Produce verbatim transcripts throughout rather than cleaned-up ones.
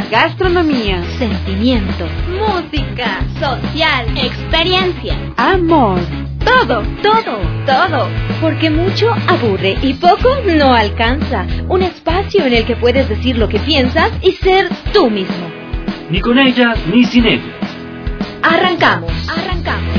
gastronomía, sentimientos, música, social, experiencia, amor. Todo, todo, todo. Porque mucho aburre y poco no alcanza. Un espacio en el que puedes decir lo que piensas y ser tú mismo. Ni con ellas ni sin ellas. Arrancamos, arrancamos.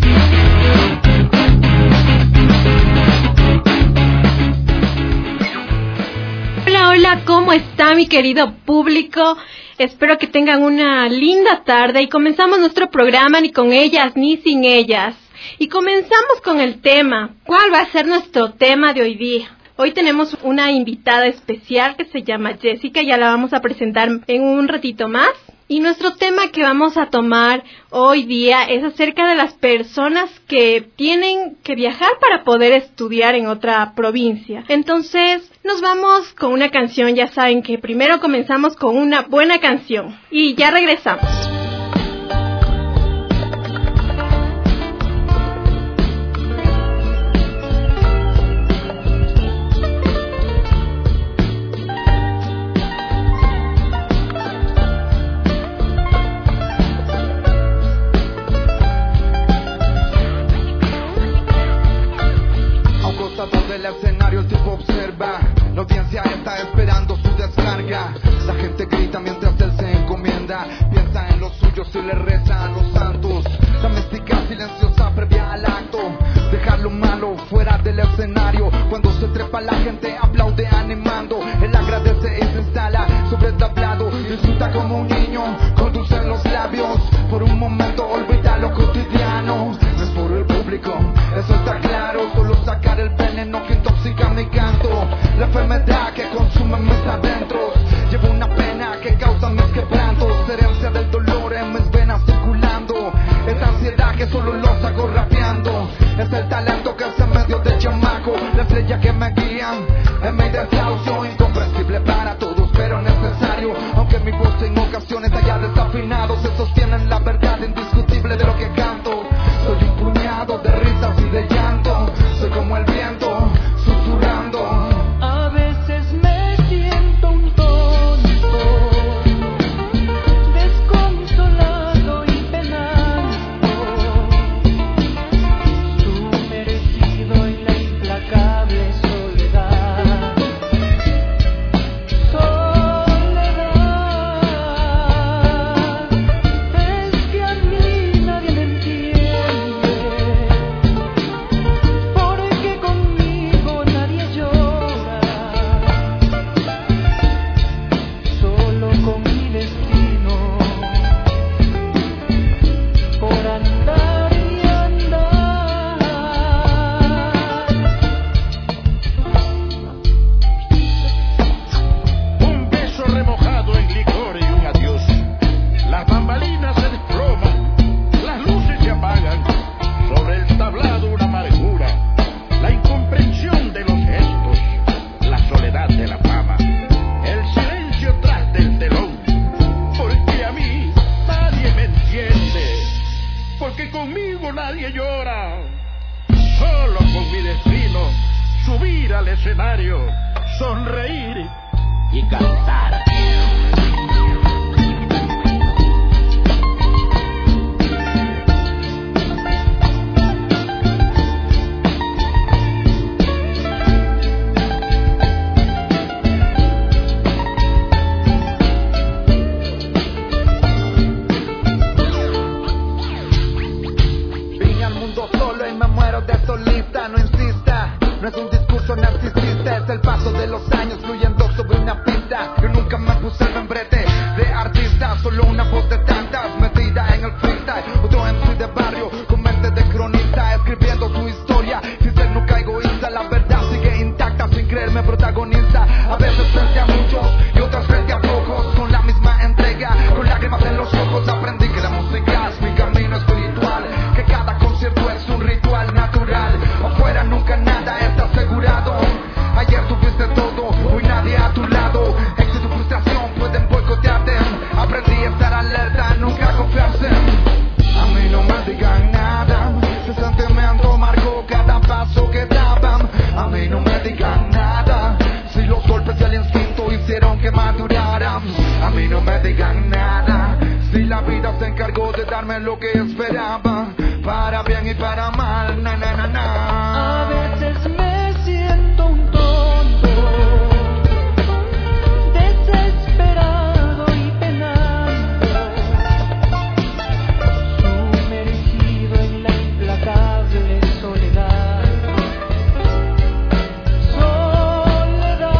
Hola, hola, ¿cómo está mi querido público? Espero que tengan una linda tarde y comenzamos nuestro programa Ni con ellas ni sin ellas. Y comenzamos con el tema. ¿Cuál va a ser nuestro tema de hoy día? Hoy tenemos una invitada especial que se llama Jessica, ya la vamos a presentar en un ratito más. Y nuestro tema que vamos a tomar hoy día es acerca de las personas que tienen que viajar para poder estudiar en otra provincia. Entonces, nos vamos con una canción. Ya saben que primero comenzamos con una buena canción y ya regresamos. Del escenario el tipo observa, la audiencia está esperando su descarga. La gente grita mientras él se encomienda, piensa en los suyos y le reza a los santos. La mística silenciosa previa al acto, dejar lo malo fuera del escenario. Cuando se trepa la gente aplaude animando, él agradece y se instala sobre el tablado. Disfruta como un niño, conduce en los labios. Por un momento olvida lo cotidiano, no es por el público, eso está claro. Solo sacar el veneno que intoxica mi canto, la enfermedad que consume mis adentros. Llevo una pena que causa mis quebrantos, herencia del dolor en mis venas circulando. Esa ansiedad que solo los hago rapeando, es el talento que es en medio de chamaco, la estrella que me guía en mi desahucio. Incomprensible para todos pero necesario, aunque mi voz en ocasiones haya desafinado, se sostiene en la verdad indiscutible de lo que canto. Soy un puñado de risas y de llanto, soy como el viento susurrando. A veces me siento un tonto, desconsolado y penando, sumergido en la implacable soledad. Soledad, es que a mí nadie me entiende, porque conmigo nadie llora, solo con mi destino, por andar y andar. Un beso remojado en licor y un adiós. Las bambalinas se desploman, las luces se apagan. Sobre el tablado una amargura, la incomprensión de los gestos, la soledad de la fama, el silencio tras del telón. Porque a mí nadie me entiende, porque conmigo nadie llora. Solo con mi destino, subir al escenario, sonreír y cantar. Vine al mundo solo y me muero de solista. No insista, no es un discurso narcisista, es el paso de los años fluyendo sobre una pista. Yo nunca me puse el membrete de artista, solo una voz de tantas metida en el freestyle. Otro M C de barrio con mente de cronista, escribiendo su historia sin ser nunca egoísta. La verdad sigue intacta sin creerme protagonista. A veces frente a muchos y otras frente a pocos, con la misma entrega, con lágrimas en los ojos. Aprendí que la música es mi camino espiritual, que cada concierto es un ritual natural. Afuera nunca nada está asegurado. Ayer tuviste todo digan nada. Si la vida se encargó de darme lo que esperaba, para bien y para mal, na na na na. A veces me siento un tonto, desesperado y penando, sumergido en la implacable soledad. Soledad,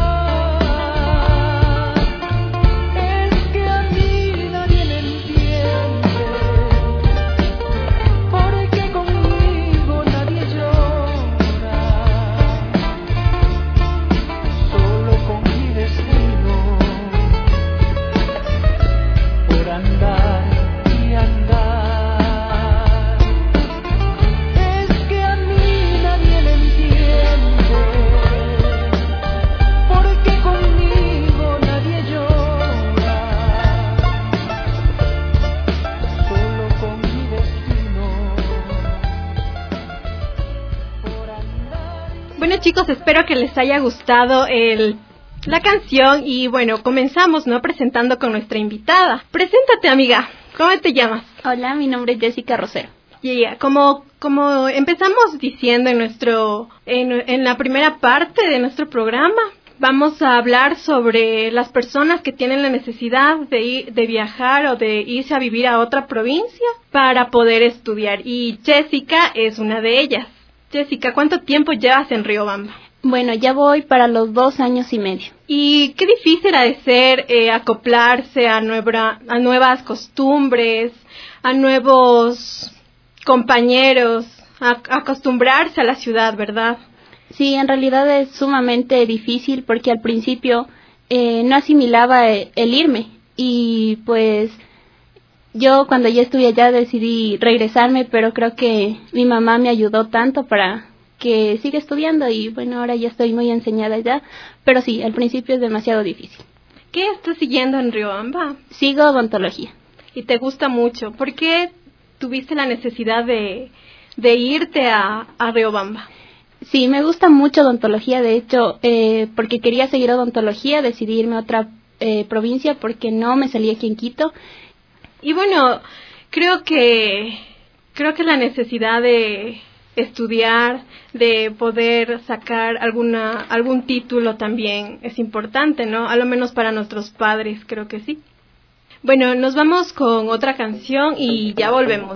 es que a mí nadie me entiende, porque conmigo nadie llora, solo con mi destino por andar y andar. Es que a mí nadie me entiende, porque conmigo nadie llora, solo con mi destino por andar. Bueno, chicos, espero que les haya gustado el, la canción y bueno, comenzamos, ¿no? Presentando con nuestra invitada. Preséntate, amiga. ¿Cómo te llamas? Hola, mi nombre es Jessica Rosero. Yeah, yeah. Como, como empezamos diciendo en nuestro, en, en la primera parte de nuestro programa, vamos a hablar sobre las personas que tienen la necesidad de ir, de viajar o de irse a vivir a otra provincia para poder estudiar. Y Jessica es una de ellas. Jessica, ¿cuánto tiempo llevas en Riobamba? Bueno, ya voy para los dos años y medio. Y qué difícil ha de ser eh, acoplarse a, nueva, a nuevas costumbres, a nuevos compañeros, a, a acostumbrarse a la ciudad, ¿verdad? Sí, en realidad es sumamente difícil porque al principio eh, no asimilaba el, el irme y pues yo cuando ya estuve allá decidí regresarme, pero creo que mi mamá me ayudó tanto para que siga estudiando y bueno, ahora ya estoy muy enseñada ya, pero sí, al principio es demasiado difícil. ¿Qué estás siguiendo en Riobamba? Sigo odontología. Y te gusta mucho. ¿Por qué tuviste la necesidad de, de irte a, a Riobamba? Sí, me gusta mucho odontología, de hecho, eh, porque quería seguir odontología, decidí irme a otra eh, provincia porque no me salía aquí en Quito. Y bueno, creo que creo que la necesidad de estudiar, de poder sacar alguna algún título también es importante, ¿no? A lo menos para nuestros padres, creo que sí. Bueno, nos vamos con otra canción y ya volvemos.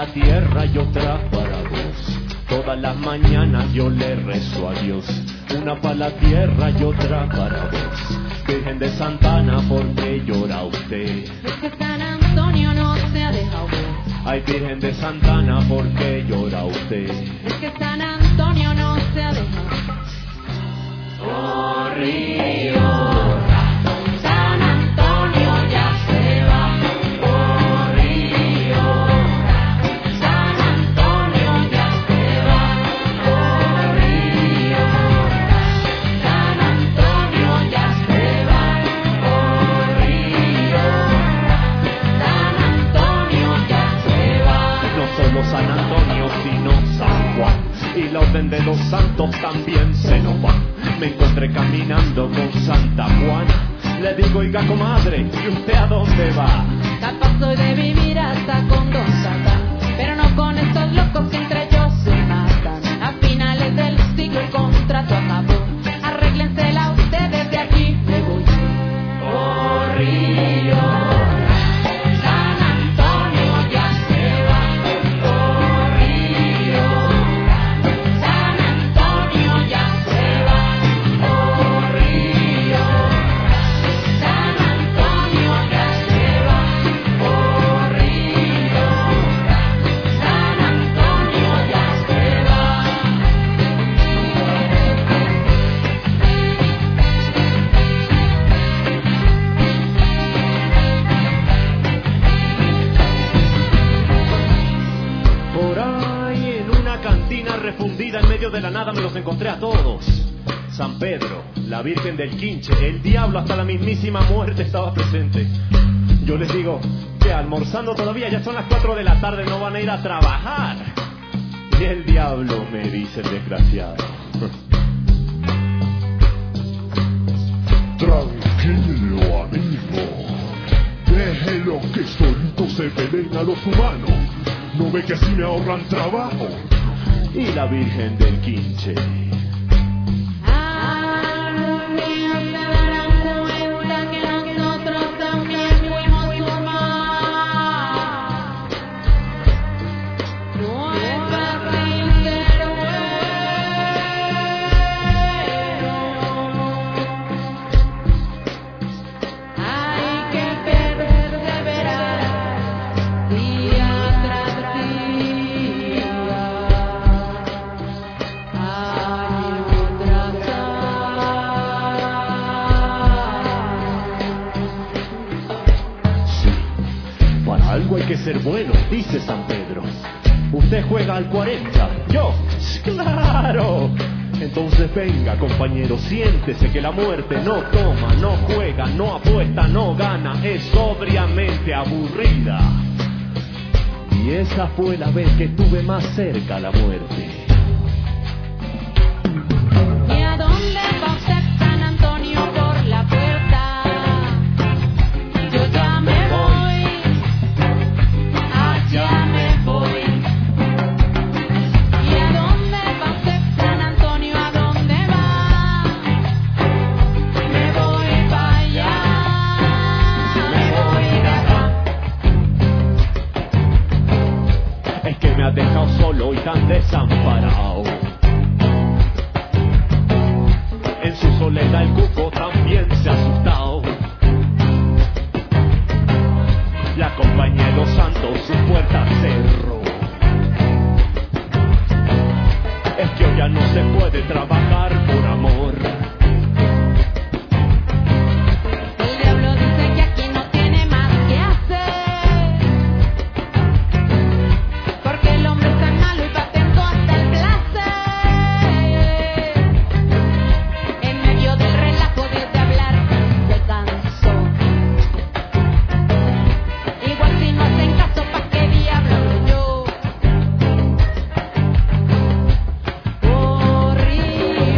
la tierra y otra para vos. Todas las mañanas yo le rezo a Dios. Una para la tierra y otra para vos. Virgen de Santana, ¿por qué llora usted? Es que San Antonio no se ha dejado ver. Ay, Virgen de Santana, ¿por qué llora usted? Es que San Antonio no se ha dejado ver. Oh, río. San Antonio ya se va. Oh, río. San Antonio ya se va. Oh, río. San Antonio ya se va. Oh, río. San Antonio ya se va. No solo San Antonio, sino San Juan. Y la orden de los santos también se nos va. Me encontré caminando con Santa Juana. Le digo, oiga, comadre, ¿y usted a dónde va? Capaz soy de vivir hasta con Don Satán, pero no con estos locos que entre ellos se matan. A finales del siglo el contrato acabó. Arréglensela ustedes, de aquí me voy. Oh, río. San Antonio ya se va. Oh, río. San Antonio ya se va. Oh, río. San Antonio ya se va. Oh, río. San Antonio ya se va. Por ahí en una cantina refundida en medio de la nada me los encontré a todos. San Pedro, la Virgen del Quinche, el diablo, hasta la mismísima muerte estaba presente. Yo les digo, que almorzando todavía, ya son las cuatro de la tarde, no van a ir a trabajar. Y el diablo me dice, desgraciado. Tranquilo, amigo. Déjelo que solito se peleen a los humanos. ¿No ve que así me ahorran trabajo? Y la Virgen del Quinche. Algún día se darán cuenta que nosotros también fuimos humanos. No es fácil ser bueno. Hay que perseverar día tras día, año tras Sí, para algo hay que ser bueno, dice San Pedro. Usted juega al cuarenta, yo, claro. Entonces venga, compañero, siéntese que la muerte no toma, no juega, no apuesta, no gana, es sobriamente aburrida. Y esa fue la vez que estuve más cerca a la muerte. ¿Y a dónde va usted, San Antonio, por la puerta? Yo ya me voy, allá me voy. ¿Y a dónde va usted, San Antonio? ¿A dónde va? Me voy para allá, me voy de acá. Es que me ha dejado solo y tan desamparado. En su soledad el cuco también se ha asustado. La compañía de los santos su puerta cerró. Es que hoy ya no se puede trabajar por amor. El diablo dice que aquí no tiene más que hacer, porque el hombre es tan malo y patento hasta el placer. En medio del relajo Dios de hablar se cansó. Igual si no hacen caso, ¿pa' qué diablo hablo yo? Oh, río.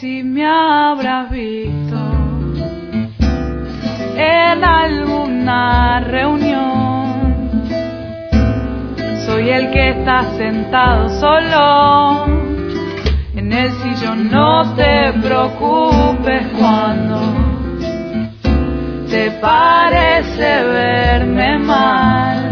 si me habrás visto en alguna reunión. Soy el que está sentado solo en el sillón. No te preocupes cuando te parece verme mal.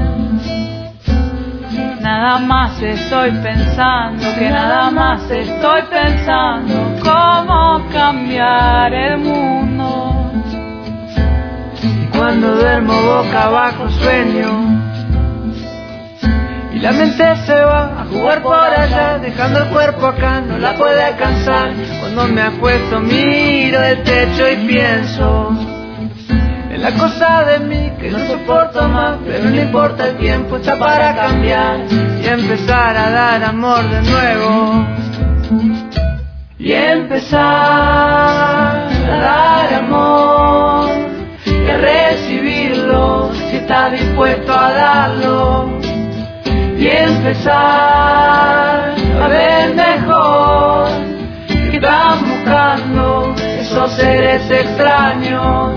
Nada más estoy pensando, que nada más estoy pensando cómo cambiar el mundo. Y cuando duermo boca abajo sueño y la mente se va a jugar por allá, dejando el cuerpo acá, no la puede alcanzar. Cuando me acuesto miro el techo y pienso en la cosa de mí que no soporto más, pero no importa, el tiempo está para cambiar y empezar a dar amor de nuevo. Y empezar a dar amor y a recibirlo si está dispuesto a darlo. Y empezar a ver mejor que están buscando esos seres extraños.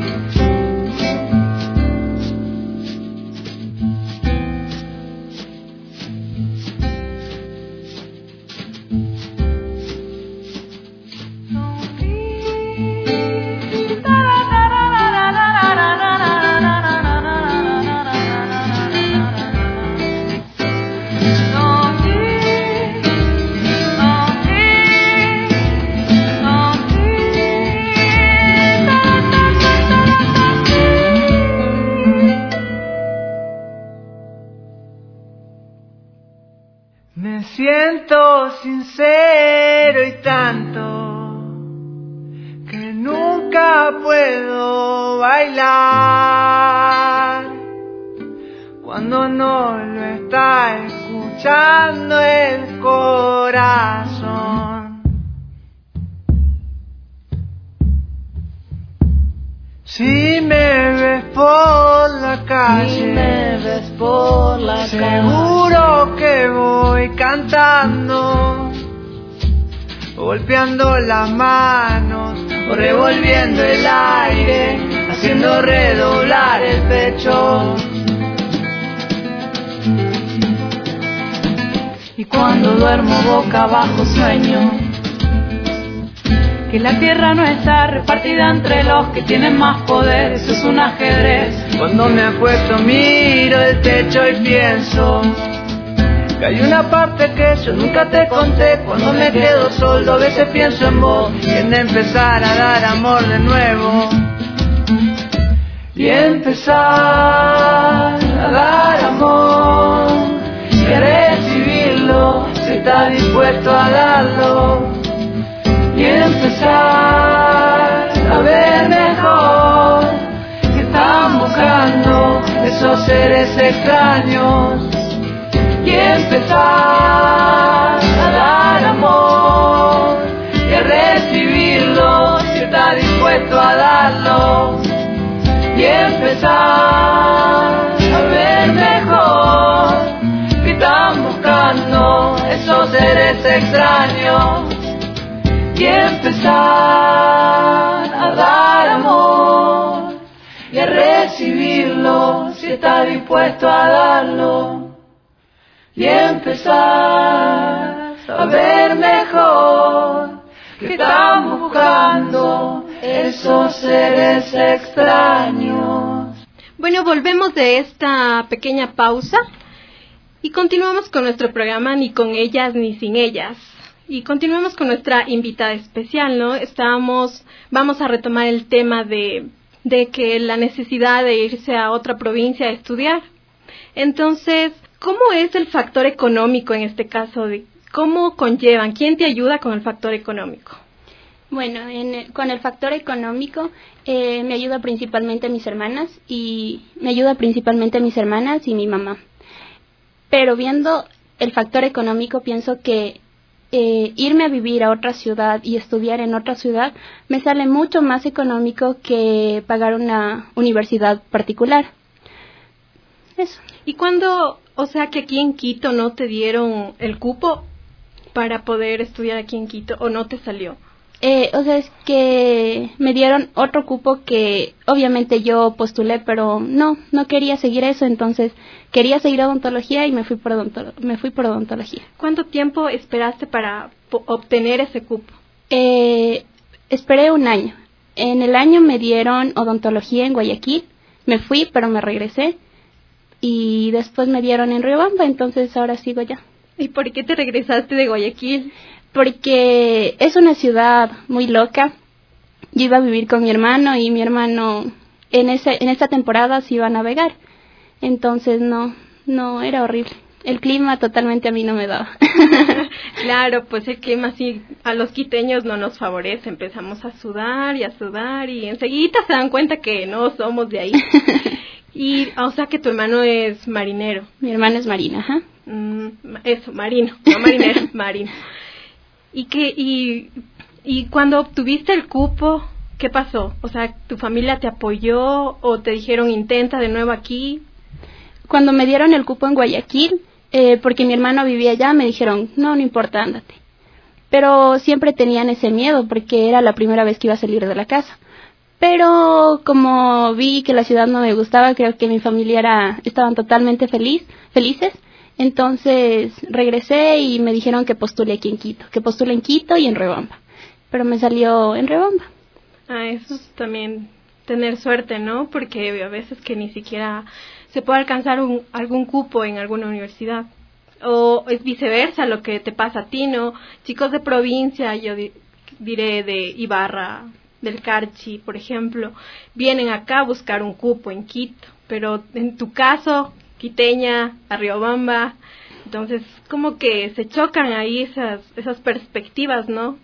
Me siento sincero y tanto que nunca puedo bailar cuando no lo está escuchando el corazón. Si me ves por la calle, si me ves por la seguro calle, que voy cantando, golpeando las manos o revolviendo el aire, haciendo redoblar el pecho. Y cuando duermo boca abajo sueño que la tierra no está repartida entre los que tienen más poder. Eso es un ajedrez. Cuando me acuesto miro el techo y pienso que hay una parte que yo nunca te conté. Cuando me quedo solo a veces pienso en vos y en empezar a dar amor de nuevo. Y empezar a dar amor y a recibirlo si está dispuesto a darlo. Y empezar a ver mejor que están buscando esos seres extraños. Y empezar a dar amor y a recibirlo si está dispuesto a darlo. Y empezar a ver mejor que están buscando esos seres extraños. Y empezar a dar amor y a recibirlo si está dispuesto a darlo. Y empezar a ver mejor que están buscando esos seres extraños. Bueno, volvemos de esta pequeña pausa y continuamos con nuestro programa Ni con ellas ni sin ellas. Y continuamos con nuestra invitada especial, ¿no? Estábamos, vamos a retomar el tema de, de que la necesidad de irse a otra provincia a estudiar. Entonces, ¿cómo es el factor económico en este caso? De ¿Cómo conllevan? ¿Quién te ayuda con el factor económico? Bueno, en el, con el factor económico eh, me ayuda principalmente mis hermanas y me ayuda principalmente mis hermanas y mi mamá. Pero viendo el factor económico pienso que Eh, irme a vivir a otra ciudad y estudiar en otra ciudad me sale mucho más económico que pagar una universidad particular. Eso. ¿Y cuándo, o sea, que aquí en Quito no te dieron el cupo para poder estudiar aquí en Quito o no te salió? Eh, o sea, es que me dieron otro cupo que obviamente yo postulé, pero no, no quería seguir eso, entonces quería seguir odontología y me fui por, odontolo- me fui por odontología. ¿Cuánto tiempo esperaste para po- obtener ese cupo? Eh, esperé un año. En el año me dieron odontología en Guayaquil, me fui, pero me regresé y después me dieron en Riobamba, entonces ahora sigo allá. ¿Y por qué te regresaste de Guayaquil? Porque es una ciudad muy loca. Yo iba a vivir con mi hermano y mi hermano en ese en esta temporada se iba a navegar. Entonces no, no, era horrible. El clima totalmente a mí no me daba. Claro, pues el clima sí a los quiteños no nos favorece. Empezamos a sudar y a sudar y enseguida se dan cuenta que no somos de ahí. Y, o sea que tu hermano es marinero. Mi hermano es marino, ajá. Mm, eso, marino, no marinero, marino. ¿Y qué, y, y cuando obtuviste el cupo, qué pasó? O sea, ¿tu familia te apoyó o te dijeron intenta de nuevo aquí? Cuando me dieron el cupo en Guayaquil, eh, porque mi hermano vivía allá, me dijeron, no, no importa, ándate. Pero siempre tenían ese miedo porque era la primera vez que iba a salir de la casa. Pero como vi que la ciudad no me gustaba, creo que mi familia era, estaban totalmente feliz, felices. Entonces regresé y me dijeron que postule aquí en Quito, que postule en Quito y en Riobamba. Pero me salió en Riobamba. Ah, eso es también tener suerte, ¿no? Porque a veces que ni siquiera se puede alcanzar un, algún cupo en alguna universidad. O es viceversa lo que te pasa a ti, ¿no? Chicos de provincia, yo di- diré de Ibarra, del Carchi, por ejemplo, vienen acá a buscar un cupo en Quito. Pero en tu caso, quiteña, a Riobamba, entonces como que se chocan ahí esas, esas perspectivas, ¿no?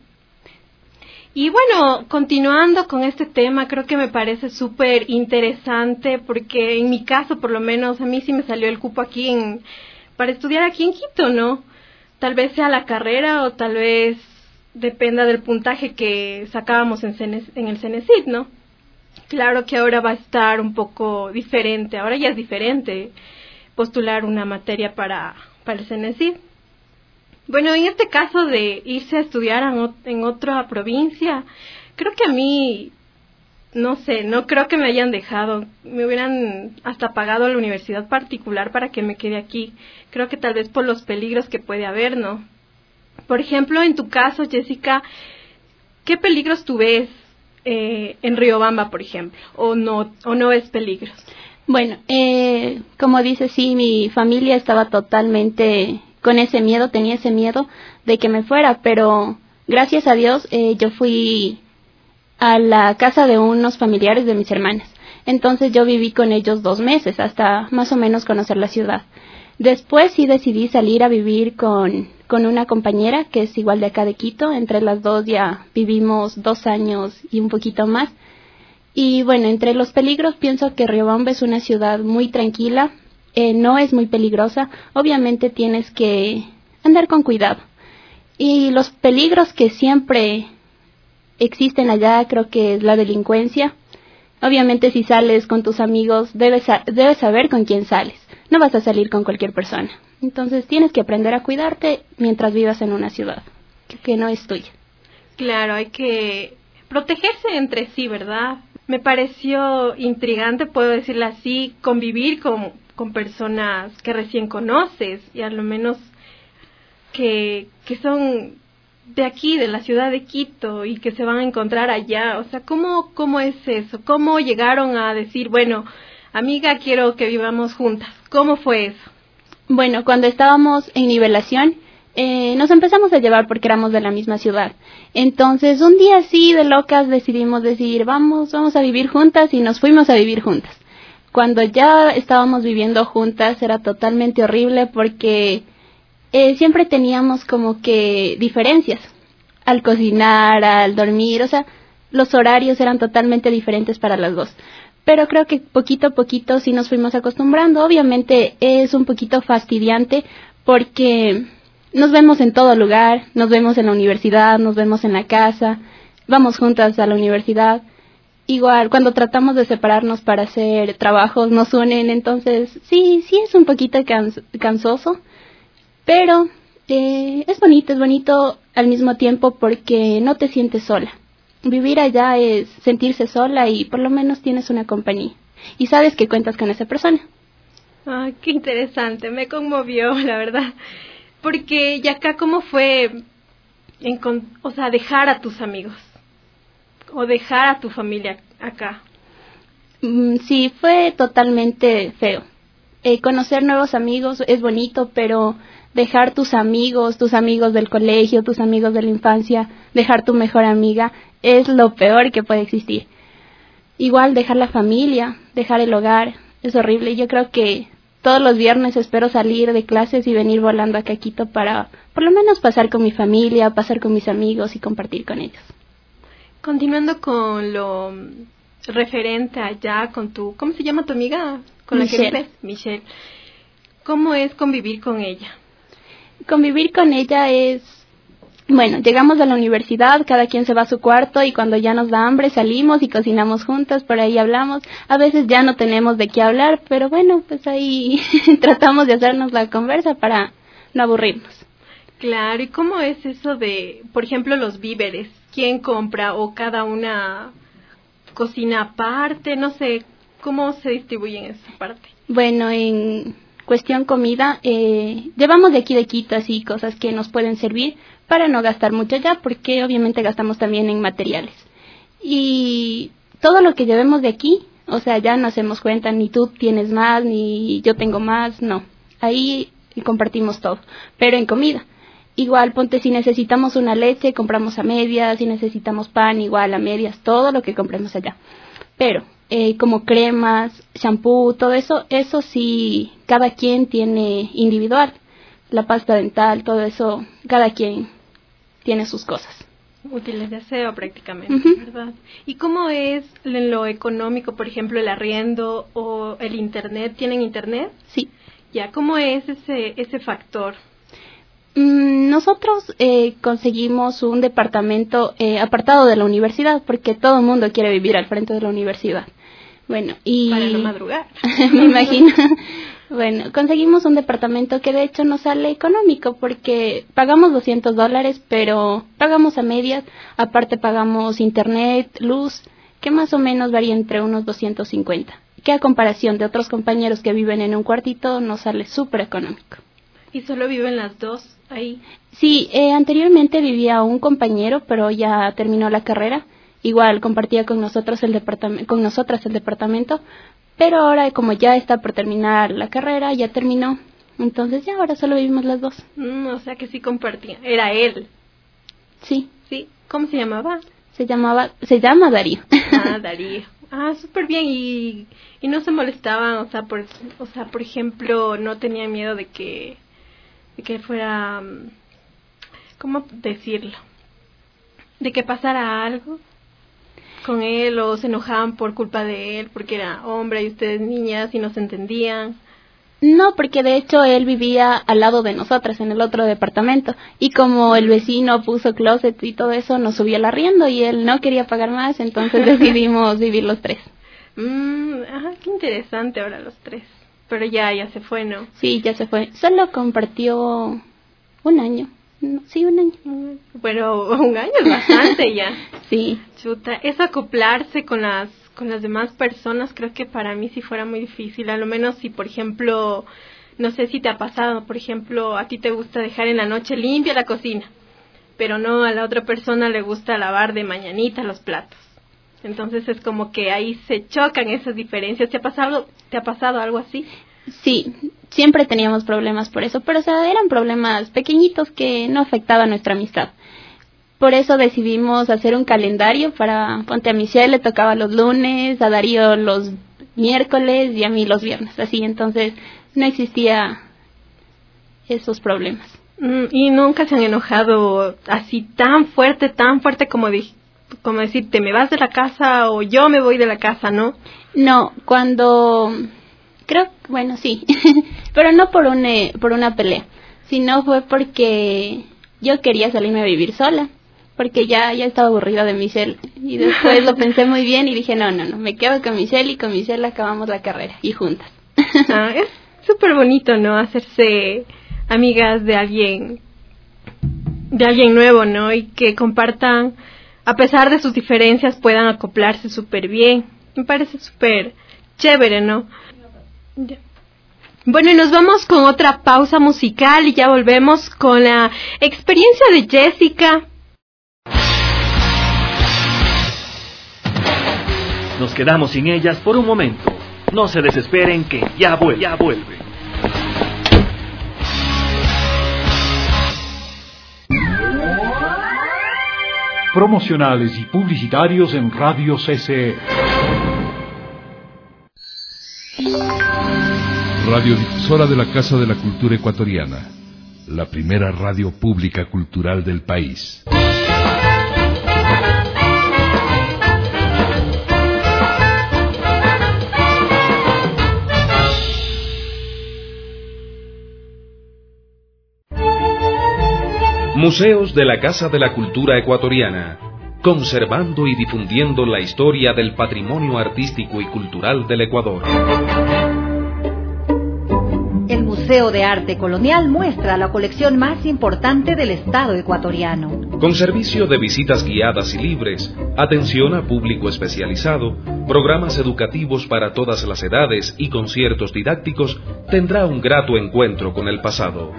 Y bueno, continuando con este tema, creo que me parece súper interesante porque en mi caso, por lo menos, a mí sí me salió el cupo aquí en, para estudiar aquí en Quito, ¿no? Tal vez sea la carrera o tal vez dependa del puntaje que sacábamos en, Cene, en el Cenecit, ¿no? Claro que ahora va a estar un poco diferente, ahora ya es diferente postular una materia para, para el Cenecit. Bueno, en este caso de irse a estudiar en, en otra provincia, creo que a mí, no sé, no creo que me hayan dejado, me hubieran hasta pagado a la universidad particular para que me quede aquí. Creo que tal vez por los peligros que puede haber, ¿no? Por ejemplo, en tu caso, Jessica, ¿qué peligros tú ves eh, en Riobamba, por ejemplo? ¿O no, o no ves peligros? Bueno, eh, como dice, sí, mi familia estaba totalmente con ese miedo, tenía ese miedo de que me fuera, pero gracias a Dios eh, yo fui a la casa de unos familiares de mis hermanas. Entonces yo viví con ellos dos meses, hasta más o menos conocer la ciudad. Después sí decidí salir a vivir con, con una compañera que es igual de acá de Quito. Entre las dos ya vivimos dos años y un poquito más. Y bueno, entre los peligros pienso que Riobamba es una ciudad muy tranquila, eh, no es muy peligrosa. Obviamente tienes que andar con cuidado. Y los peligros que siempre existen allá creo que es la delincuencia. Obviamente si sales con tus amigos debes, debes saber con quién sales. No vas a salir con cualquier persona. Entonces tienes que aprender a cuidarte mientras vivas en una ciudad que, que no es tuya. Claro, hay que protegerse entre sí, ¿verdad? Me pareció intrigante, puedo decirlo así, convivir con, con personas que recién conoces y a lo menos que, que son de aquí, de la ciudad de Quito y que se van a encontrar allá. O sea, ¿cómo, cómo es eso? ¿Cómo llegaron a decir, bueno, amiga, quiero que vivamos juntas? ¿Cómo fue eso? Bueno, cuando estábamos en nivelación, eh, nos empezamos a llevar porque éramos de la misma ciudad. Entonces, un día así de locas decidimos decir, vamos, vamos a vivir juntas y nos fuimos a vivir juntas. Cuando ya estábamos viviendo juntas era totalmente horrible porque eh, siempre teníamos como que diferencias al cocinar, al dormir, o sea, los horarios eran totalmente diferentes para las dos. Pero creo que poquito a poquito sí nos fuimos acostumbrando. Obviamente es un poquito fastidiante porque nos vemos en todo lugar, nos vemos en la universidad, nos vemos en la casa, vamos juntas a la universidad. Igual, cuando tratamos de separarnos para hacer trabajos, nos unen. Entonces, sí, sí es un poquito cans- cansoso, pero Eh, es bonito, es bonito al mismo tiempo porque no te sientes sola. Vivir allá es sentirse sola y por lo menos tienes una compañía. Y sabes que cuentas con esa persona. Ah, qué interesante, me conmovió, la verdad. Porque, ¿y acá cómo fue, en, o sea, dejar a tus amigos? O dejar a tu familia acá. Mm, sí, fue totalmente feo. Eh, conocer nuevos amigos es bonito, pero dejar tus amigos, tus amigos del colegio, tus amigos de la infancia, dejar tu mejor amiga, es lo peor que puede existir. Igual dejar la familia, dejar el hogar, es horrible. Yo creo que todos los viernes espero salir de clases y venir volando acá a Quito para por lo menos pasar con mi familia, pasar con mis amigos y compartir con ellos. Continuando con lo referente allá con tu, ¿cómo se llama tu amiga? Con Michelle. la que vives, Michelle. ¿Cómo es convivir con ella? Convivir con ella es, bueno, llegamos a la universidad, cada quien se va a su cuarto y cuando ya nos da hambre salimos y cocinamos juntas, por ahí hablamos. A veces ya no tenemos de qué hablar, pero bueno, pues ahí tratamos de hacernos la conversa para no aburrirnos. Claro, ¿y cómo es eso de, por ejemplo, los víveres? ¿Quién compra o cada una cocina aparte? No sé, ¿cómo se distribuyen esa parte? Bueno, en cuestión comida, eh, llevamos de aquí de Quito así cosas que nos pueden servir para no gastar mucho allá, porque obviamente gastamos también en materiales. Y todo lo que llevemos de aquí, o sea, ya no hacemos cuenta, ni tú tienes más, ni yo tengo más, no. Ahí compartimos todo, pero en comida. Igual, ponte, si necesitamos una leche, compramos a medias, si necesitamos pan, igual a medias, todo lo que compremos allá. Pero, eh, como cremas, shampoo, todo eso, eso sí, cada quien tiene individual. La pasta dental, todo eso, cada quien tiene sus cosas. Útiles de aseo prácticamente, Uh-huh. ¿verdad? ¿Y cómo es en lo económico, por ejemplo, el arriendo o el internet? ¿Tienen internet? Sí. Ya, ¿cómo es ese ese factor? Mm, nosotros eh, conseguimos un departamento eh, apartado de la universidad, porque todo el mundo quiere vivir al frente de la universidad. Bueno, y... Para no madrugar. Me imagino. Bueno, conseguimos un departamento que de hecho nos sale económico porque pagamos doscientos dólares, pero pagamos a medias, aparte pagamos internet, luz, que más o menos varía entre unos doscientos cincuenta, que a comparación de otros compañeros que viven en un cuartito nos sale súper económico. ¿Y solo viven las dos ahí? Sí, eh, anteriormente vivía un compañero, pero ya terminó la carrera, igual compartía con nosotros el departamento, con nosotras el departamento. Pero ahora, como ya está por terminar la carrera, ya terminó. Entonces ya ahora solo vivimos las dos. Mm, o sea que sí compartían. Era él. Sí. Sí. ¿Cómo se llamaba? Se llamaba, se llama Darío. Ah, Darío. Ah, súper bien. Y, y no se molestaban, o sea, por, o sea, por ejemplo, no tenían miedo de que, de que fuera, ¿cómo decirlo? De que pasara algo con él, o se enojaban por culpa de él porque era hombre y ustedes niñas y no se entendían. No, porque de hecho él vivía al lado de nosotras en el otro departamento y como el vecino puso closet y todo eso, nos subió el arriendo y él no quería pagar más, entonces decidimos vivir los tres. Mm, ah, qué interesante ahora los tres. Pero ya, ya se fue, ¿no? Sí, ya se fue. Solo compartió un año. No, sí, un año. Pero un año es bastante ya. Sí. Chuta, eso acoplarse con las con las demás personas, creo que para mí sí fuera muy difícil. A lo menos si, por ejemplo, no sé si te ha pasado, por ejemplo, a ti te gusta dejar en la noche limpia la cocina, pero no, a la otra persona le gusta lavar de mañanita los platos. Entonces es como que ahí se chocan esas diferencias. ¿Te ha pasado, te ha pasado algo así? Sí, siempre teníamos problemas por eso, pero o sea, eran problemas pequeñitos que no afectaban nuestra amistad. Por eso decidimos hacer un calendario para, ponte, a Michelle le tocaba los lunes, a Darío los miércoles y a mí los viernes, así, entonces no existía esos problemas. Mm, ¿Y nunca se han enojado así tan fuerte, tan fuerte como, di- como decir, te me vas de la casa o yo me voy de la casa, ¿no? No, cuando... Creo, bueno, sí, pero no por una, por una pelea, sino fue porque yo quería salirme a vivir sola, porque ya, ya estaba aburrida de Michelle, y después lo pensé muy bien y dije, no, no, no, me quedo con Michelle y con Michelle acabamos la carrera, y juntas. Ah, es súper bonito, ¿no? Hacerse amigas de alguien de alguien nuevo, ¿no? Y que compartan, a pesar de sus diferencias, puedan acoplarse súper bien. Me parece súper chévere, ¿no? Ya. Bueno, y nos vamos con otra pausa musical y ya volvemos con la experiencia de Jessica. Nos quedamos sin ellas por un momento. No se desesperen que ya vuelve. Ya vuelve. Promocionales y publicitarios en Radio C C E. Radiodifusora de la Casa de la Cultura Ecuatoriana, la primera radio pública cultural del país. Museos de la Casa de la Cultura Ecuatoriana, conservando y difundiendo la historia del patrimonio artístico y cultural del Ecuador. El Museo de Arte Colonial muestra la colección más importante del Estado ecuatoriano. Con servicio de visitas guiadas y libres, atención a público especializado, programas educativos para todas las edades y conciertos didácticos, tendrá un grato encuentro con el pasado.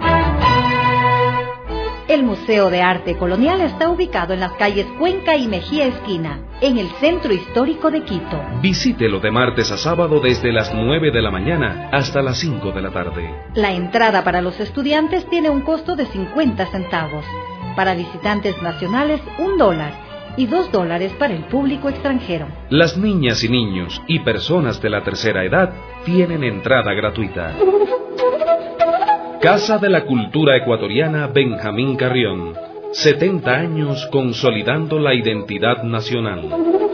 El Museo de Arte Colonial está ubicado en las calles Cuenca y Mejía Esquina, en el centro histórico de Quito. Visítelo de martes a sábado desde las nueve de la mañana hasta las cinco de la tarde. La entrada para los estudiantes tiene un costo de cincuenta centavos. Para visitantes nacionales, un dólar. Y dos dólares para el público extranjero. Las niñas y niños y personas de la tercera edad tienen entrada gratuita. Casa de la Cultura Ecuatoriana Benjamín Carrión. setenta años consolidando la identidad nacional.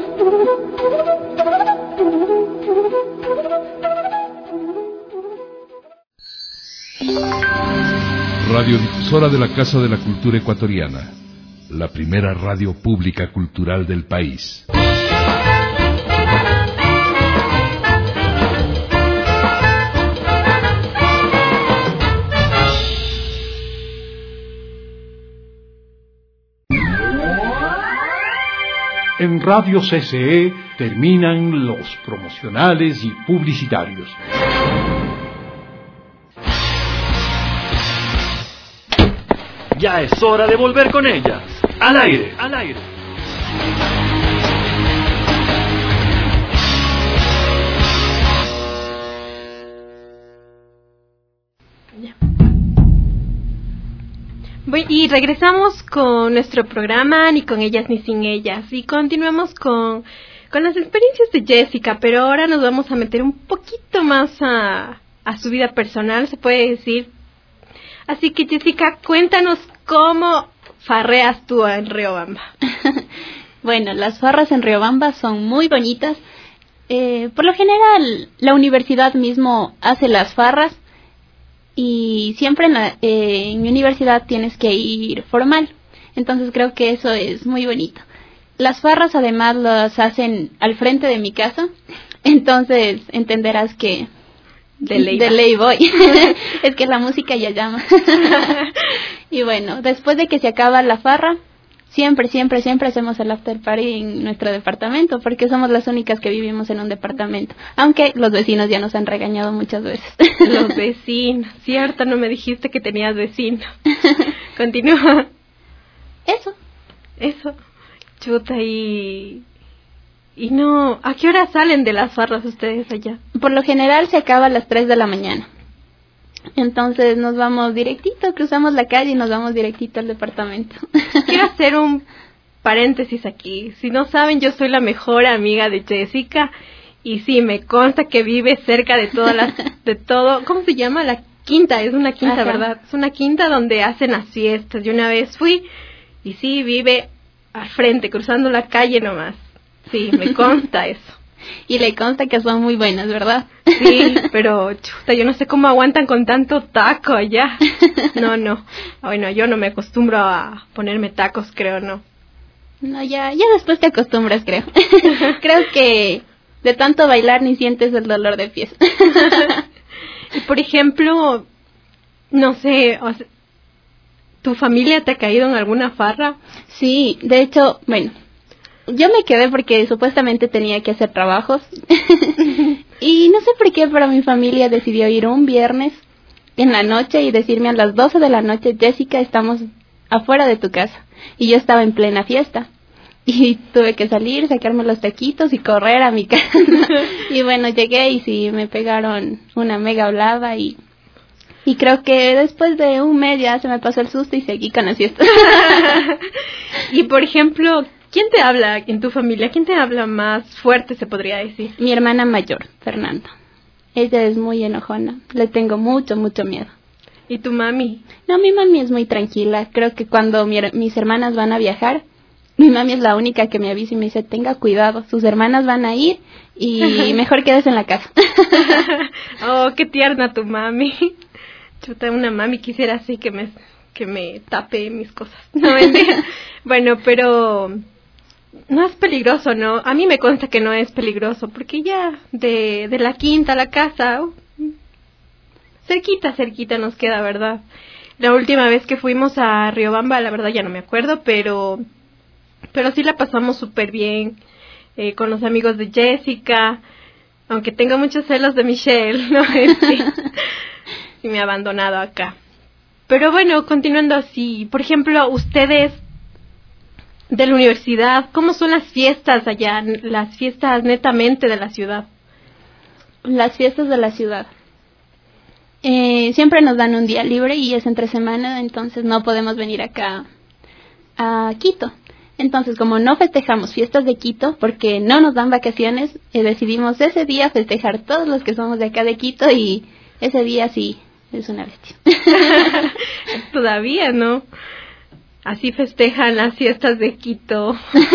Radiodifusora de la Casa de la Cultura Ecuatoriana, la primera radio pública cultural del país. En Radio C C E terminan los promocionales y publicitarios. Ya es hora de volver con ellas. Al aire, al aire. Y regresamos con nuestro programa Ni con ellas ni sin ellas. Y continuamos con, con las experiencias de Jessica, pero ahora nos vamos a meter un poquito más a, a su vida personal, se puede decir. Así que Jessica, cuéntanos cómo farreas tú en Riobamba. Bueno, las farras en Riobamba son muy bonitas. Eh, por lo general, la universidad mismo hace las farras. Y siempre en, la, eh, en mi universidad tienes que ir formal. Entonces creo que eso es muy bonito. Las farras además las hacen al frente de mi casa. Entonces entenderás que de ley, de ley voy. Es que la música ya llama. Y bueno, después de que se acaba la farra, siempre, siempre, siempre hacemos el after party en nuestro departamento, porque somos las únicas que vivimos en un departamento, aunque los vecinos ya nos han regañado muchas veces. Los vecinos, cierto, no me dijiste que tenías vecinos. Continúa. Eso. Eso. Chuta, y... Y no, ¿a qué hora salen de las farras ustedes allá? Por lo general se acaba a las tres de la mañana. Entonces nos vamos directito, cruzamos la calle y nos vamos directito al departamento. Quiero hacer un paréntesis aquí. Si no saben, yo soy la mejor amiga de Jessica y sí, me consta que vive cerca de todas las, de todo, ¿cómo se llama? La quinta, es una quinta, ajá, ¿verdad? Es una quinta donde hacen las fiestas. Yo una vez fui y sí, vive al frente, cruzando la calle nomás. Sí, me consta eso. Y le consta que son muy buenas, ¿verdad? Sí, pero chuta, yo no sé cómo aguantan con tanto taco allá. No, no. Bueno, yo no me acostumbro a ponerme tacos, creo, no. No, ya, ya después te acostumbras, creo. Creo que de tanto bailar ni sientes el dolor de pies. Y por ejemplo, no sé, o sea, ¿Tu familia te ha caído en alguna farra? Sí, de hecho, bueno, yo me quedé porque supuestamente tenía que hacer trabajos. Y no sé por qué, pero mi familia decidió ir un viernes en la noche y decirme a las doce de la noche, Jessica, estamos afuera de tu casa. Y yo estaba en plena fiesta. Y tuve que salir, sacarme los taquitos y correr a mi casa. Y bueno, llegué y sí, me pegaron una mega hablada y... Y creo que después de un mes ya se me pasó el susto y seguí con la fiesta. Y por ejemplo, ¿quién te habla en tu familia? ¿Quién te habla más fuerte, se podría decir? Mi hermana mayor, Fernanda. Ella es muy enojona. Le tengo mucho, mucho miedo. ¿Y tu mami? No, mi mami es muy tranquila. Creo que cuando mi, mis hermanas van a viajar, mi mami es la única que me avisa y me dice, tenga cuidado, sus hermanas van a ir y mejor quedes en la casa. Oh, qué tierna tu mami. Chuta, una mami quisiera así que me que me tape mis cosas. No, bueno, pero no es peligroso, ¿no? A mí me consta que no es peligroso, porque ya de, de la quinta a la casa, uh, cerquita, cerquita nos queda, ¿verdad? La última vez que fuimos a Riobamba, la verdad ya no me acuerdo, pero pero sí la pasamos súper bien, eh, con los amigos de Jessica, aunque tengo muchos celos de Michelle, ¿no? Sí. Y me ha abandonado acá. Pero bueno, continuando así, por ejemplo, ustedes de la universidad, ¿cómo son las fiestas allá? Las fiestas netamente de la ciudad. Las fiestas de la ciudad. Eh, siempre nos dan un día libre y es entre semana, entonces no podemos venir acá a Quito. Entonces, como no festejamos fiestas de Quito, porque no nos dan vacaciones, eh, decidimos ese día festejar todos los que somos de acá de Quito y ese día sí. Es una bestia. Todavía, ¿no? Así festejan las fiestas de Quito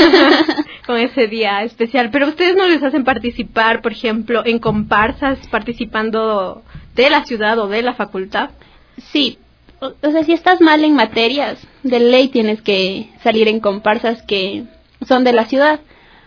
con ese día especial. Pero ustedes no les hacen participar, por ejemplo, en comparsas, participando de la ciudad o de la facultad. Sí, o, o sea, si estás mal en materias, de ley tienes que salir en comparsas que son de la ciudad.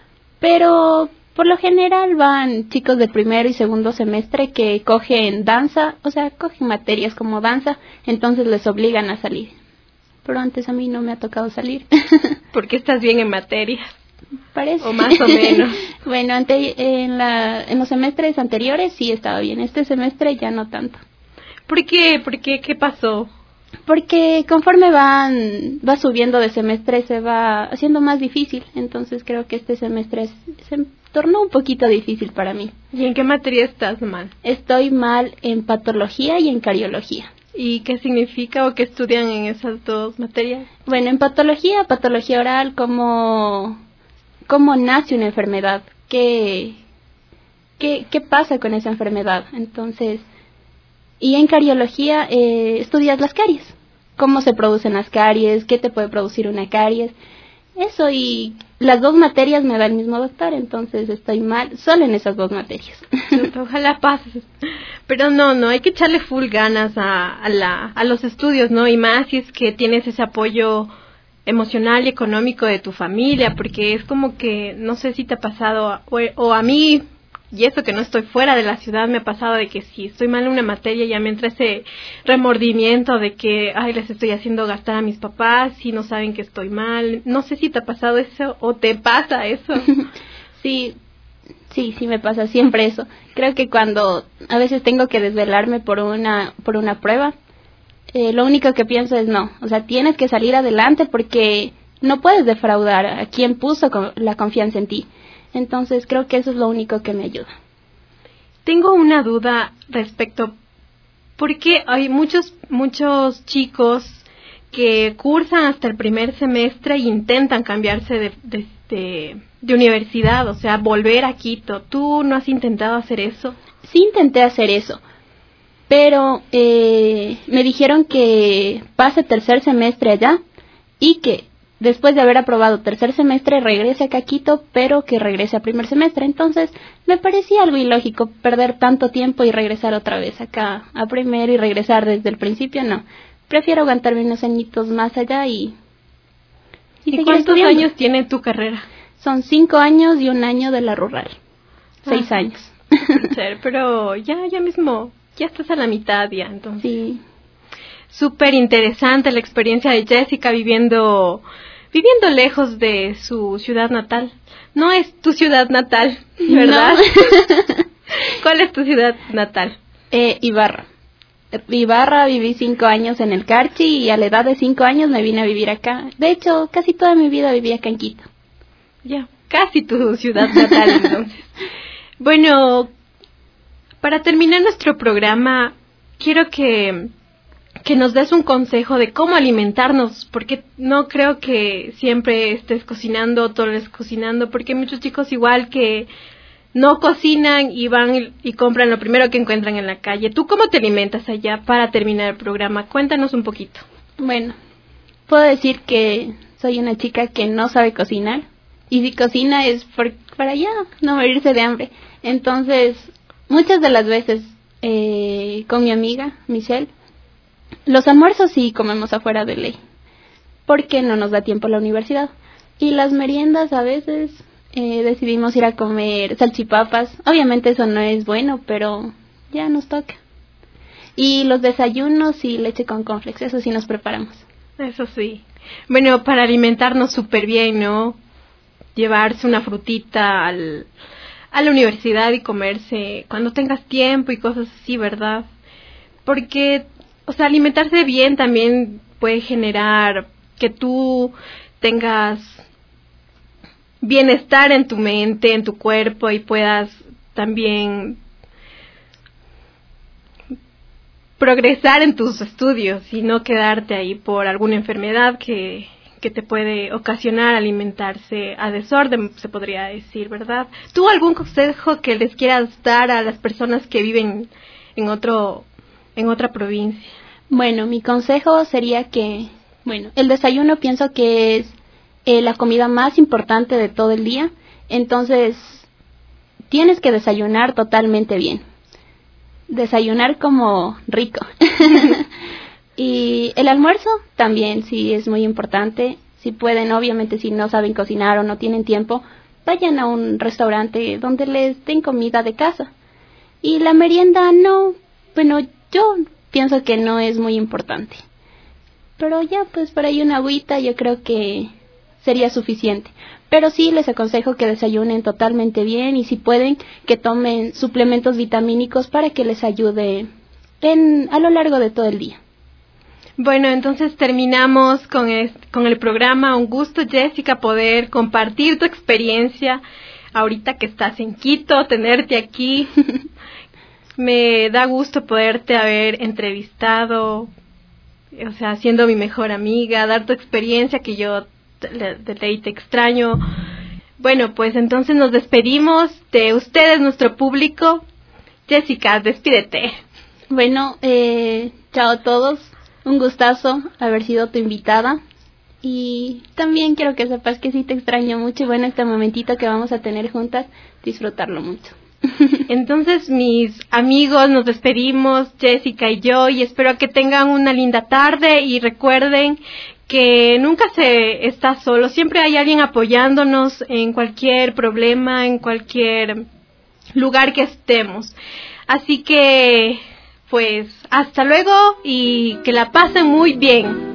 Pero... por lo general van chicos de primero y segundo semestre que cogen danza, o sea, cogen materias como danza, entonces les obligan a salir. Pero antes a mí no me ha tocado salir. ¿Por qué estás bien en materias? Parece. O más o menos. Bueno, ante, en, la, en los semestres anteriores sí estaba bien, este semestre ya no tanto. ¿Por qué? ¿Por qué? ¿Qué pasó? Porque conforme van va subiendo de semestre se va haciendo más difícil, entonces creo que este semestre se tornó un poquito difícil para mí. ¿Y en qué materia estás mal? Estoy mal en patología y en cariología. ¿Y qué significa o qué estudian en esas dos materias? Bueno, en patología, patología oral, cómo, cómo nace una enfermedad, qué, qué, qué pasa con esa enfermedad, entonces... Y en cariología eh, estudias las caries, cómo se producen las caries, qué te puede producir una caries, eso, y las dos materias me da el mismo doctor, entonces estoy mal solo en esas dos materias. Ojalá pases, pero no, no, hay que echarle full ganas a, a, la, a los estudios, ¿no? Y más si es que tienes ese apoyo emocional y económico de tu familia, porque es como que, no sé si te ha pasado, o, o a mí... Y eso que no estoy fuera de la ciudad, me ha pasado de que si estoy mal en una materia ya me entra ese remordimiento de que, ay, les estoy haciendo gastar a mis papás y no saben que estoy mal. No sé si te ha pasado eso o te pasa eso. Sí, sí, sí me pasa siempre eso. Creo que cuando a veces tengo que desvelarme por una, por una prueba, eh, lo único que pienso es no. O sea, tienes que salir adelante porque no puedes defraudar a quien puso la confianza en ti. Entonces creo que eso es lo único que me ayuda. Tengo una duda respecto, porque hay muchos muchos chicos que cursan hasta el primer semestre e intentan cambiarse de, de, de, de universidad, o sea, volver a Quito. ¿Tú no has intentado hacer eso? Sí intenté hacer eso, pero eh, me dijeron que pase tercer semestre allá y que después de haber aprobado tercer semestre regrese acá a Quito, pero que regrese a primer semestre. Entonces me parecía algo ilógico perder tanto tiempo y regresar otra vez acá a primero y regresar desde el principio. No, prefiero aguantarme unos añitos más allá y... ¿Y, ¿Y cuántos estudiando. años tiene tu carrera? Son cinco años y un año de la rural. Ah, seis años. Pero ya, ya mismo, ya estás a la mitad ya, entonces. Sí. súper interesante la experiencia de Jessica viviendo, viviendo lejos de su ciudad natal. No es tu ciudad natal, ¿verdad? No. ¿Cuál es tu ciudad natal? Eh, Ibarra. Ibarra, viví cinco años en el Carchi y a la edad de cinco años me vine a vivir acá. De hecho, casi toda mi vida viví acá en Quito. Ya, casi tu ciudad natal, entonces. Bueno, para terminar nuestro programa, quiero que, que nos des un consejo de cómo alimentarnos, porque no creo que siempre estés cocinando, todo estés cocinando, porque hay muchos chicos igual que no cocinan y van y, y compran lo primero que encuentran en la calle. ¿Tú cómo te alimentas allá para terminar el programa? Cuéntanos un poquito. Bueno, puedo decir que soy una chica que no sabe cocinar. Y si cocina es por, para ya no morirse de hambre. Entonces, muchas de las veces eh, con mi amiga, Michelle, los almuerzos sí comemos afuera de ley. Porque no nos da tiempo a la universidad. Y las meriendas a veces... Eh, decidimos ir a comer salchipapas. Obviamente eso no es bueno, pero ya nos toca. Y los desayunos y leche con cornflakes, eso sí nos preparamos. Eso sí. Bueno, para alimentarnos súper bien, ¿no? Llevarse una frutita al, a la universidad y comerse cuando tengas tiempo y cosas así, ¿verdad? Porque, o sea, alimentarse bien también puede generar que tú tengas bienestar en tu mente, en tu cuerpo y puedas también progresar en tus estudios y no quedarte ahí por alguna enfermedad que, que te puede ocasionar alimentarse a desorden, se podría decir, ¿verdad? ¿Tú algún consejo que les quieras dar a las personas que viven en otro, en otra provincia? Bueno, mi consejo sería que, bueno, el desayuno pienso que es Eh, la comida más importante de todo el día, entonces tienes que desayunar totalmente bien, desayunar como rico. Y el almuerzo también sí es muy importante, si pueden, obviamente si no saben cocinar o no tienen tiempo, vayan a un restaurante donde les den comida de casa. Y la merienda no, bueno, yo pienso que no es muy importante, pero ya pues por ahí una agüita yo creo que sería suficiente, pero sí les aconsejo que desayunen totalmente bien y si pueden que tomen suplementos vitamínicos para que les ayude en, a lo largo de todo el día. Bueno, entonces terminamos con, este, con el programa. Un gusto, Jessica, poder compartir tu experiencia ahorita que estás en Quito, tenerte aquí. Me da gusto poderte haber entrevistado, o sea, siendo mi mejor amiga, dar tu experiencia que yo de ley te extraño. Bueno, pues entonces nos despedimos de ustedes, nuestro público. Jessica, despídete. Bueno, eh, chao a todos. Un gustazo haber sido tu invitada. Y también quiero que sepas que sí te extraño mucho. Y bueno, este momentito que vamos a tener juntas, disfrutarlo mucho. Entonces, mis amigos, nos despedimos, Jessica y yo, y espero que tengan una linda tarde y recuerden que nunca se está solo, siempre hay alguien apoyándonos en cualquier problema, en cualquier lugar que estemos. Así que, pues, hasta luego y que la pasen muy bien.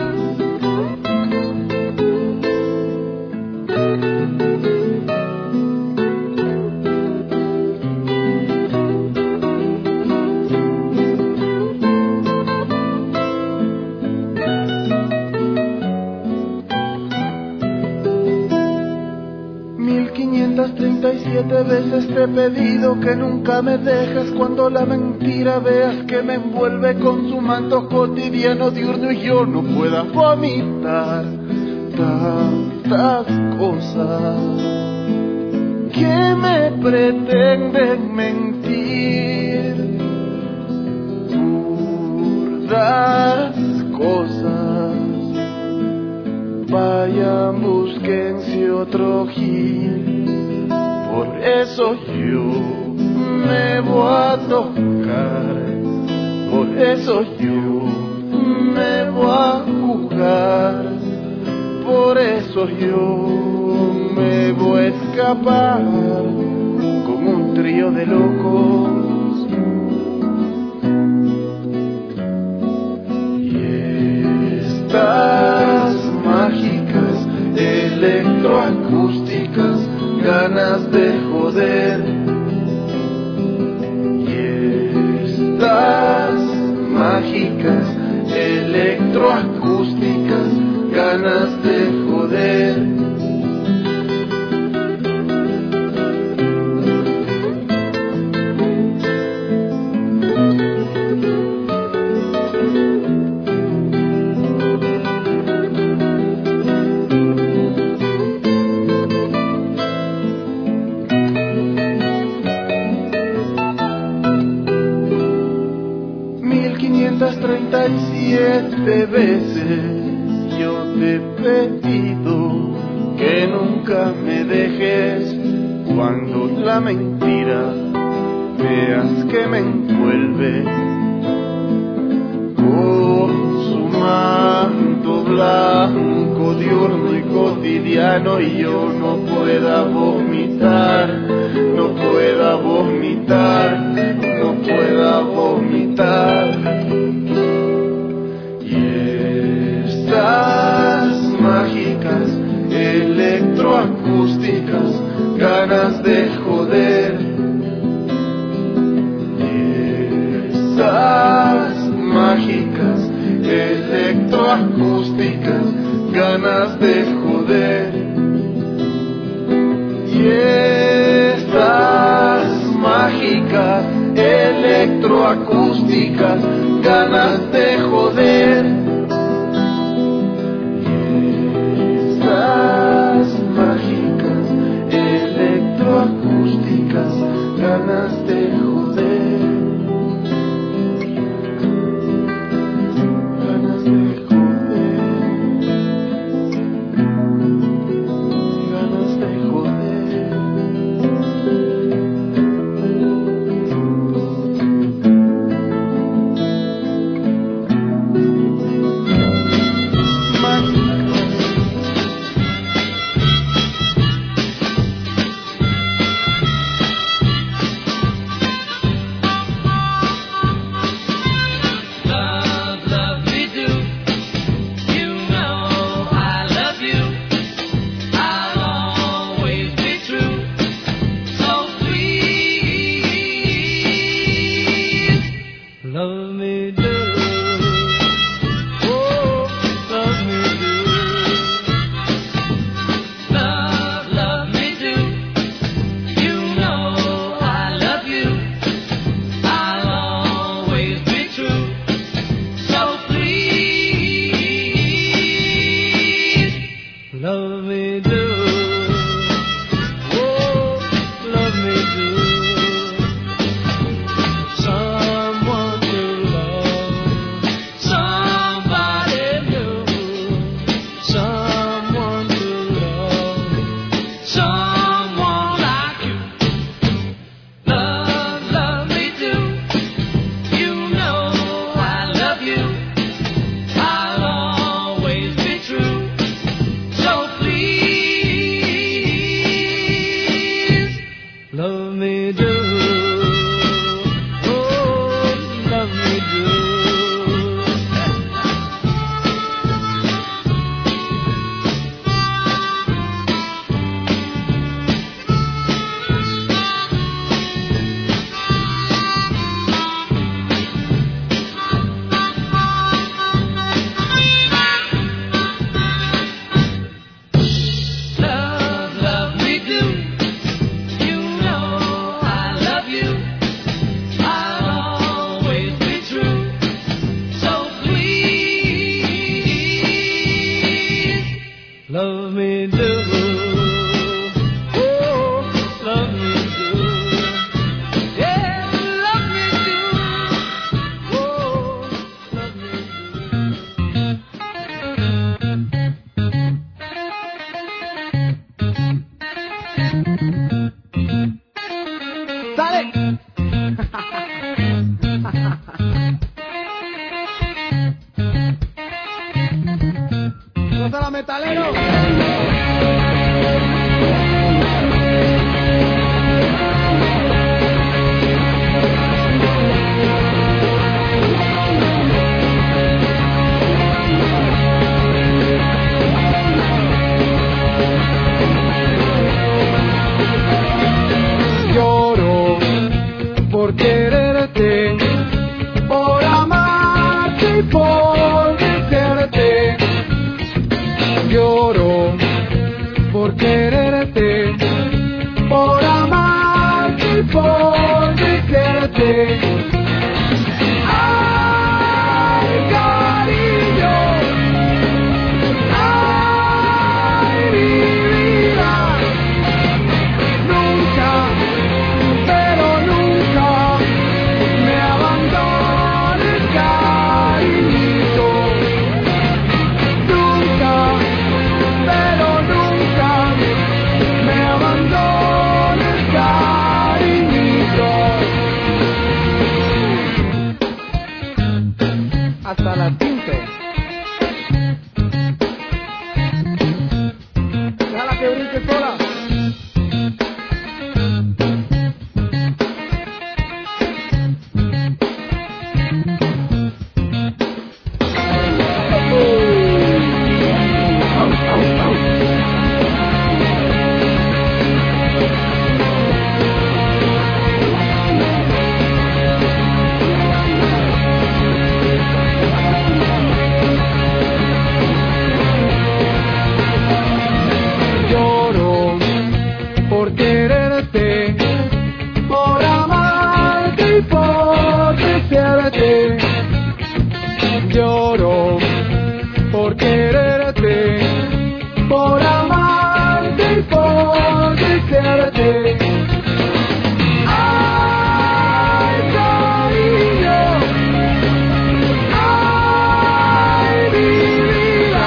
treinta y siete veces te he pedido que nunca me dejes cuando la mentira veas que me envuelve con su manto cotidiano diurno y yo no pueda vomitar tantas cosas que me pretenden mentir, burdas cosas. Vayan, búsquense otro gil. Por eso yo me voy a tocar, por eso yo me voy a jugar, por eso yo me voy a escapar con un trío de locos. ganas de joder. Y estas mágicas, electroacústicas, ganas de joder. treinta y siete veces yo te he pedido que nunca me dejes, cuando la mentira veas que me envuelve con su manto blanco diurno y cotidiano, y yo no pueda vomitar, no pueda vomitar, no pueda vomitar. Estas mágicas, electroacústicas, ganas de joder. Estas mágicas, electroacústicas, ganas de joder. Y estas mágicas, electroacústicas, ganas de joder. Estas mágicas, electroacústicas, ganas de joder. Ganas de joder. Ganas de joder. por quererte, por amarte y por desearte. Lloro por quererte, por amarte y por desearte. Ay, cariño, ay, mi vida, nunca, pero nunca me abandones, cariñito. Nunca, pero nunca me abandones, cariñito. Hasta las cinco. Déjala que brinque sola. Lloro por quererte, por amarte y por desearte. Lloro por quererte, por amarte y por desearte. Ay, cariño, ay, mi vida,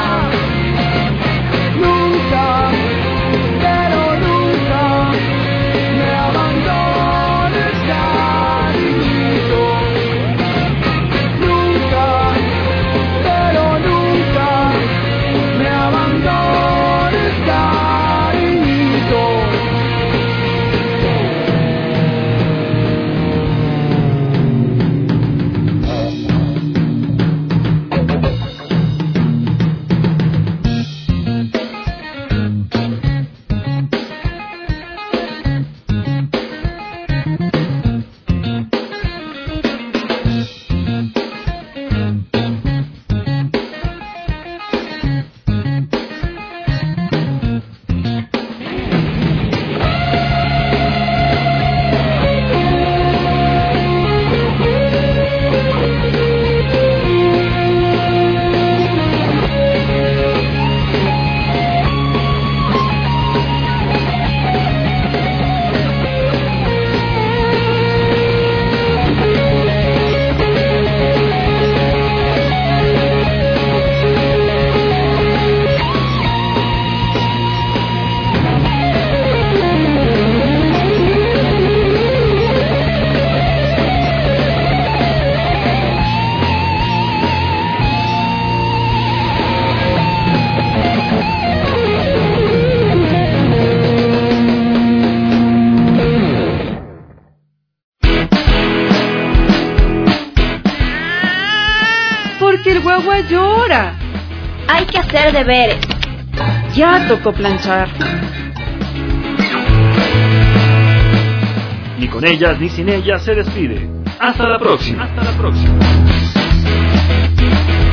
nunca, pero nunca me abandones, cariñito. Nunca, pero nunca me abandones, cariñito. Porque el guagua llora. Hay que hacer deberes. Ya tocó planchar. Ni con ellas ni sin ellas se despide. Hasta la próxima. Hasta la próxima.